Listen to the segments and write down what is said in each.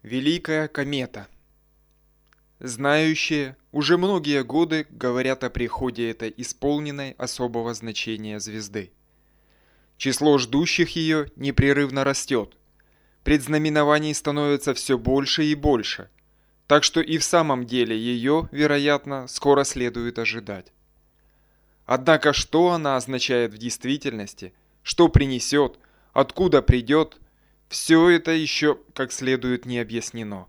Великая комета. Знающие уже многие годы говорят о приходе этой исполненной особого значения звезды. Число ждущих ее непрерывно растет. Предзнаменований становится все больше и больше, так что и в самом деле ее, вероятно, скоро следует ожидать. Однако что она означает в действительности, что принесет, откуда придет, все это еще как следует не объяснено.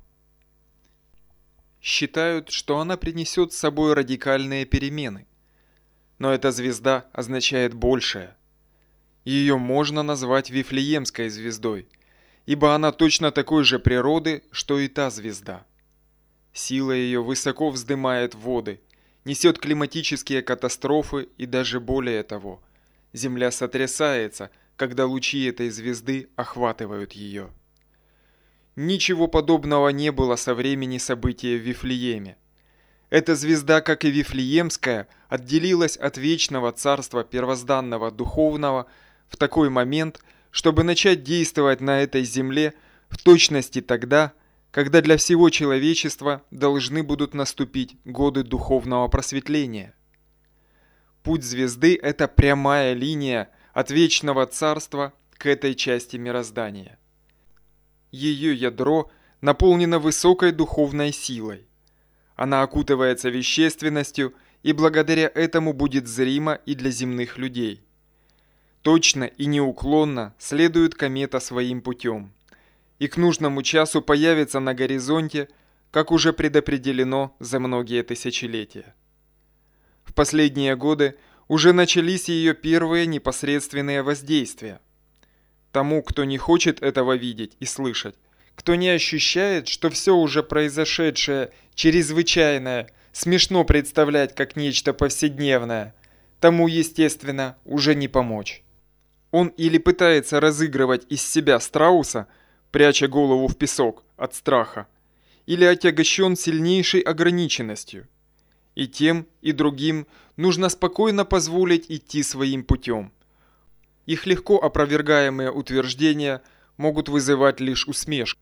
Считают, что она принесет с собой радикальные перемены. Но эта звезда означает большее. Ее можно назвать Вифлеемской звездой, ибо она точно такой же природы, что и та звезда. Сила ее высоко вздымает воды, несет климатические катастрофы и даже более того. Земля сотрясается, когда лучи этой звезды охватывают ее. Ничего подобного не было со времени события в Вифлееме. Эта звезда, как и Вифлеемская, отделилась от вечного царства первозданного духовного в такой момент, чтобы начать действовать на этой земле в точности тогда, когда для всего человечества должны будут наступить годы духовного просветления. Путь звезды – это прямая линия от вечного царства к этой части мироздания. Ее ядро наполнено высокой духовной силой. Она окутывается вещественностью и благодаря этому будет зрима и для земных людей. Точно и неуклонно следует комета своим путем, и к нужному часу появится на горизонте, как уже предопределено за многие тысячелетия. В последние годы уже начались ее первые непосредственные воздействия. Тому, кто не хочет этого видеть и слышать, кто не ощущает, что все уже произошедшее, чрезвычайное, смешно представлять как нечто повседневное, тому, естественно, уже не помочь. Он или пытается разыгрывать из себя страуса, пряча голову в песок от страха, или отягощен сильнейшей ограниченностью. И тем, и другим нужно спокойно позволить идти своим путем. Их легко опровергаемые утверждения могут вызывать лишь усмешку.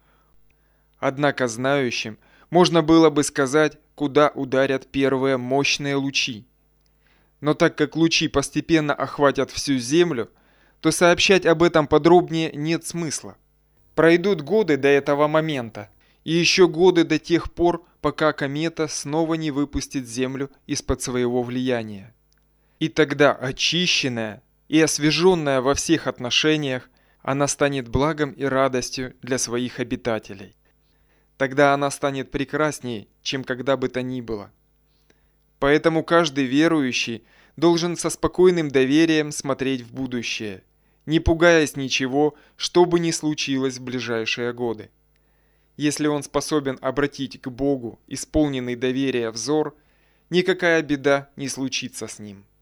Однако знающим можно было бы сказать, куда ударят первые мощные лучи. Но так как лучи постепенно охватят всю Землю, то сообщать об этом подробнее нет смысла. Пройдут годы до этого момента, и еще годы до тех пор, пока комета снова не выпустит Землю из-под своего влияния. И тогда очищенная и освеженная во всех отношениях, она станет благом и радостью для своих обитателей. Тогда она станет прекраснее, чем когда бы то ни было. Поэтому каждый верующий должен со спокойным доверием смотреть в будущее, не пугаясь ничего, что бы ни случилось в ближайшие годы. Если он способен обратить к Богу исполненный доверия взор, никакая беда не случится с ним.